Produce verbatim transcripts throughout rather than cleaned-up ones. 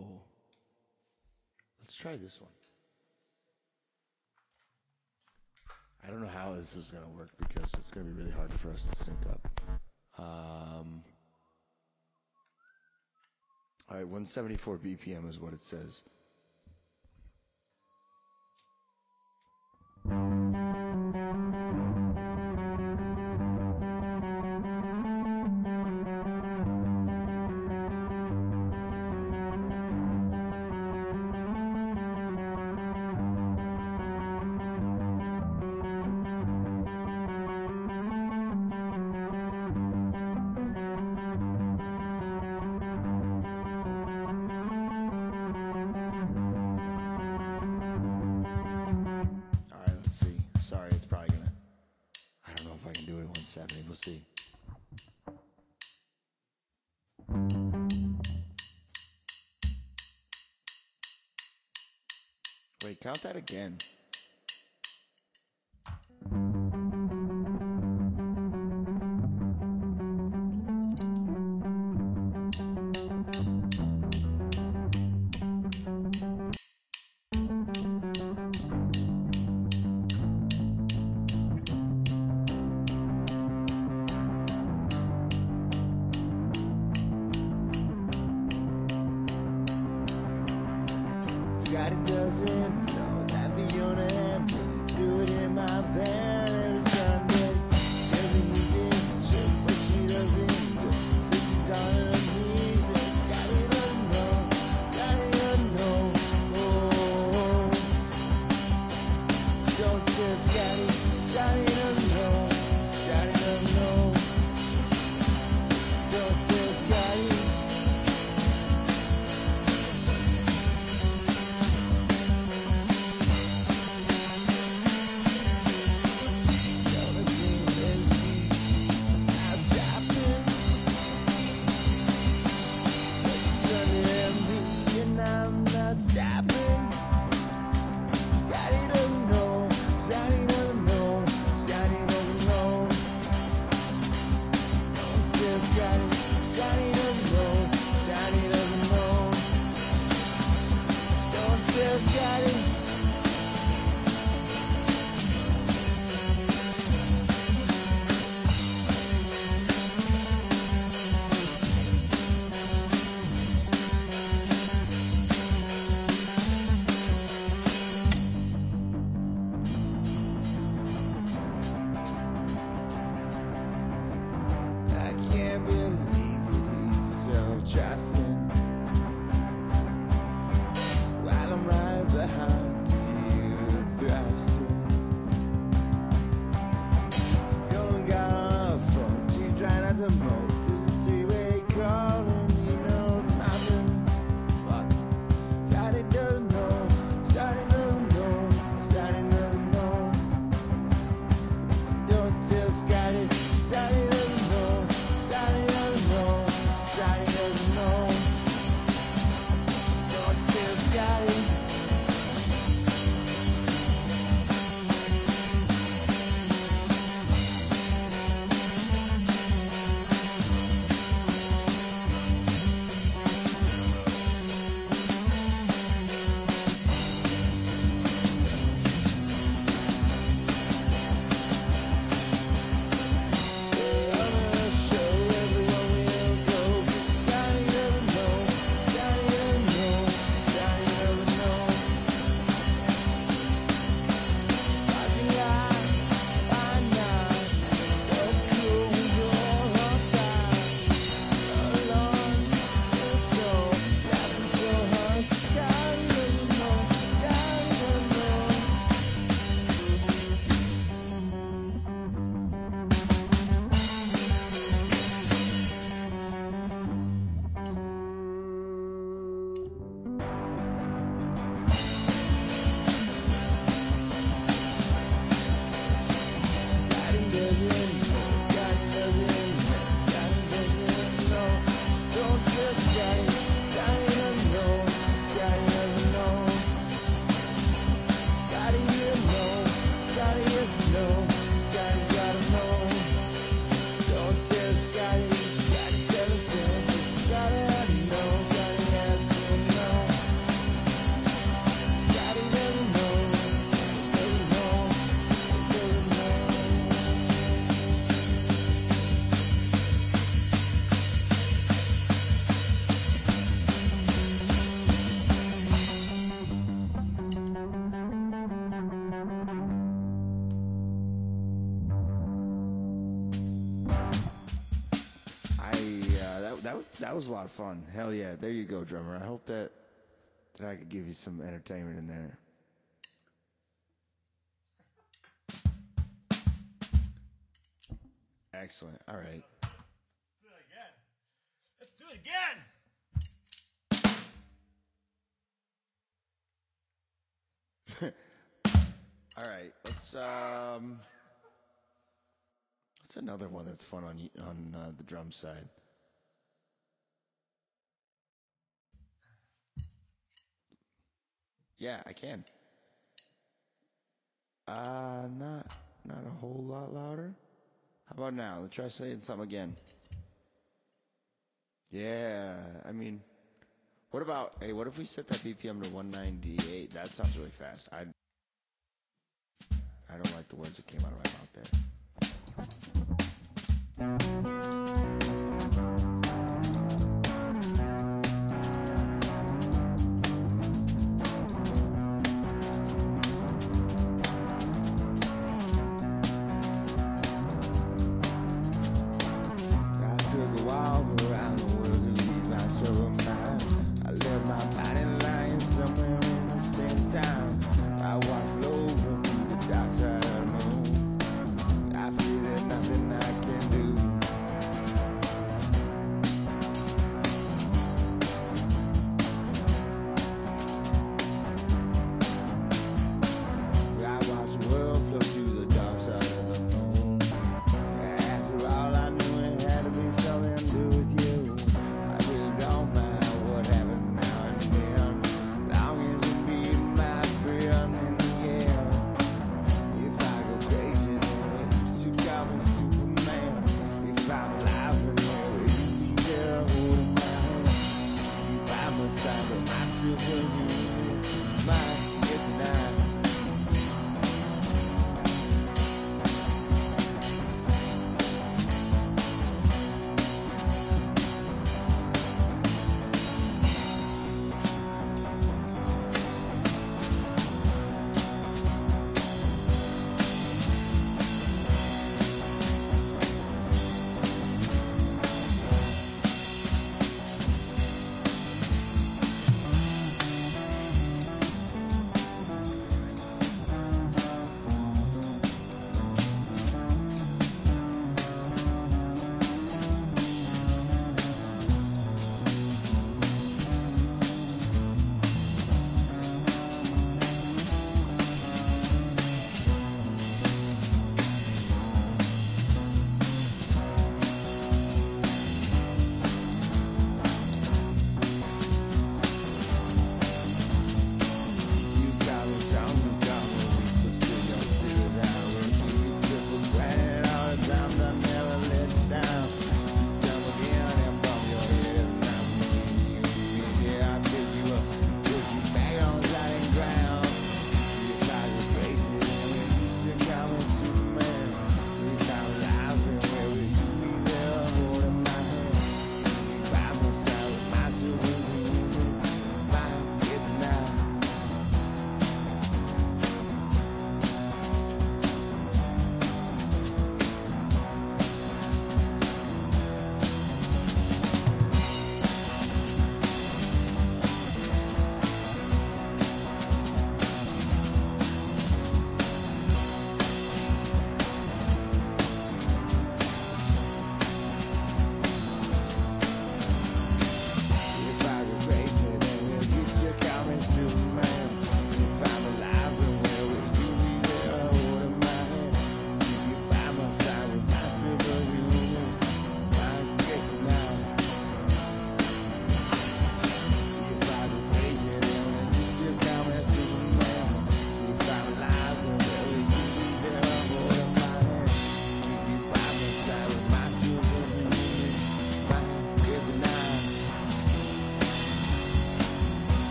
Oh. Let's try this one. I don't know how this is going to work because it's going to be really hard for us to sync up. Um, all right, one seventy-four B P M is what it says. We'll see. Wait, count that again. God, it doesn't know that Fiona and me do it in my van every Sunday. Every weekend, just what she doesn't do. So she's on her knees and Scotty doesn't know. Scotty doesn't know. Oh, don't tell Scotty. Scotty doesn't know. Scotty doesn't know. Don't tell Scotty. was, that was a lot of fun. Hell yeah. There you go, drummer. I hope that, that I could give you some entertainment in there. Excellent. All right. Let's do it again. Let's do it again. All right. Let's um. What's another one that's fun on y- on uh, the drum side? Yeah, I can. Uh, not not a whole lot louder. How about now? Let's try saying something again. Yeah, I mean, what about, hey, what if we set that B P M to one ninety-eight? That sounds really fast. I I don't like the words that came out of my mouth there. I took a walk around the world to leave my trouble mind. I left my body lying somewhere in the same time. I walked over to the dark side of the moon. I feel there's nothing I can do.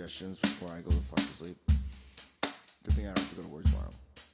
suggestions before I go the fuck to sleep. Good thing I don't have to go to work tomorrow.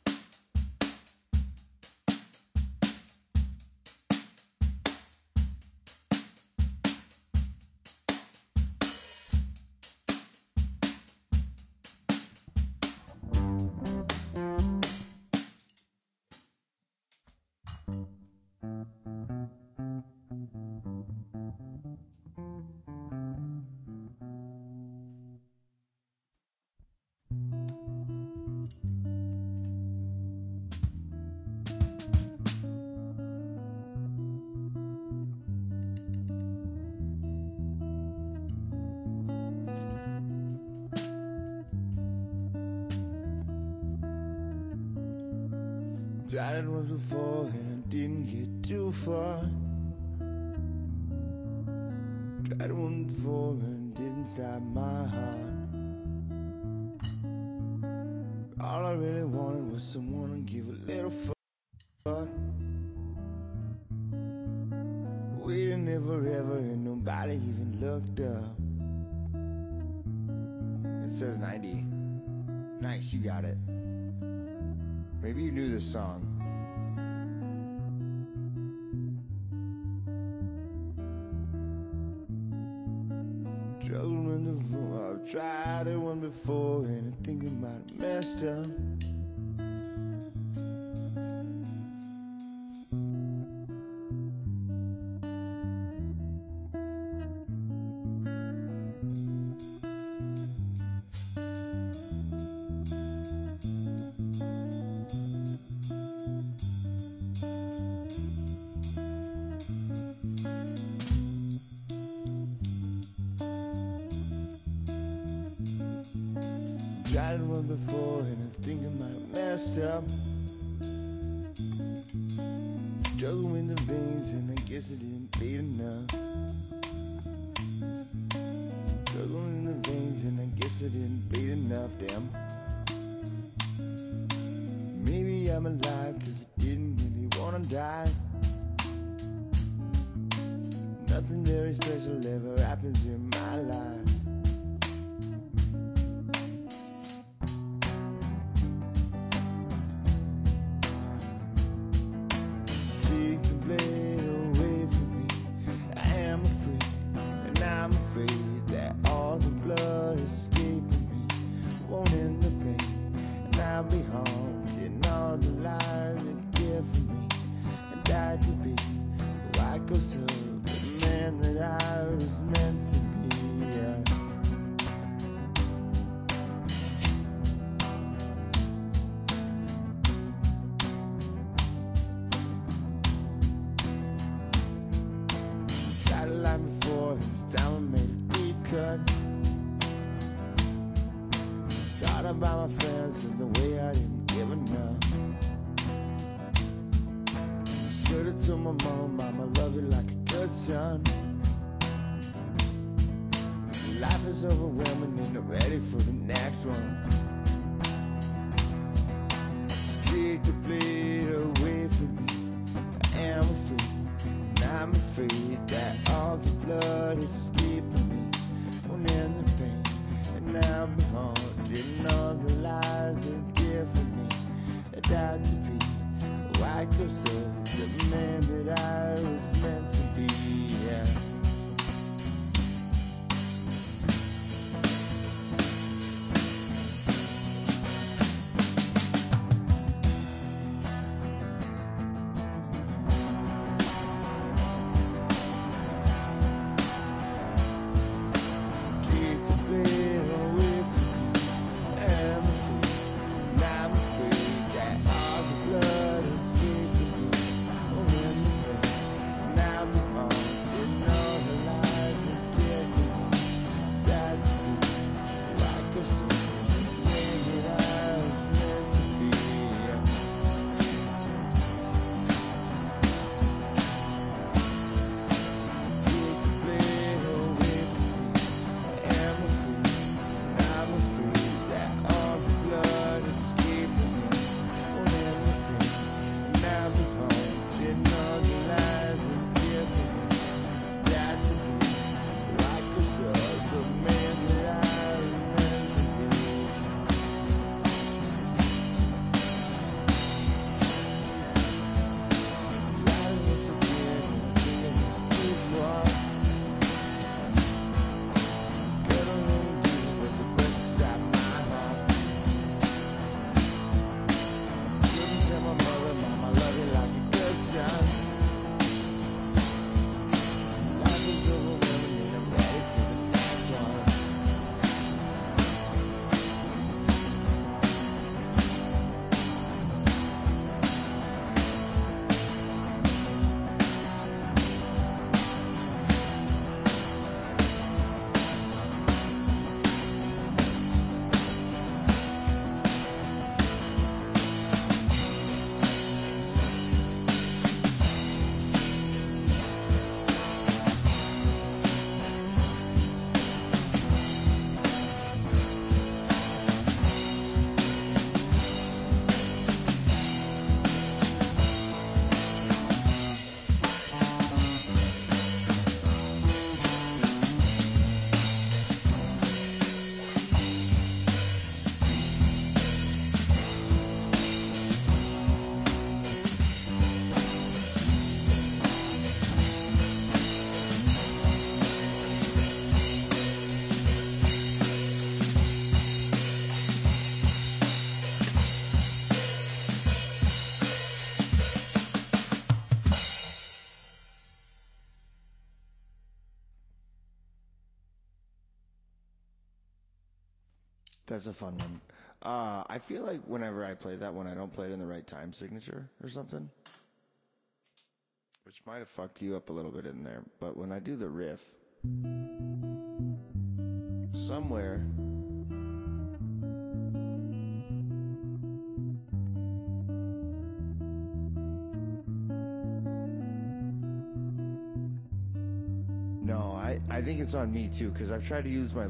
Tried it once before and I didn't get too far. Tried it once before and it didn't stop my heart. All I really wanted was someone to give a little fuck. Waiting there forever and nobody even looked up. It says ninety. Nice, you got it. Maybe you knew this song. Struggling with the phone, I've tried it one before and I think I might have messed up. Tried it one before and I think I might have messed up. Struggling with the veins and I guess I didn't bleed enough. Struggling in the veins and I guess I didn't bleed enough, damn. Maybe I'm alive cause I didn't really wanna die. Nothing very special ever happens in my life. I'll be home, getting all the lies they give for me, and died to be the white ghost of the man that I was meant to be. Yeah. Tried a line before, and this time I made a deep cut. Thought about my friends and the way I didn't give enough. Should've told my mom, Mama, love you like a good son. Life is overwhelming and I'm ready for the next one. Take the blade away from me. I am afraid, and I'm afraid that all the blood is escaping me. Won't end the pain, and I'll be haunted. All the lies they give for me, I died to be a white ghost of the man that I was meant to be. Yeah. No. That's a fun one. Uh, I feel like whenever I play that one, I don't play it in the right time signature or something. Which might have fucked you up a little bit in there. But when I do the riff, somewhere... No, I, I think it's on me too, because I've tried to use my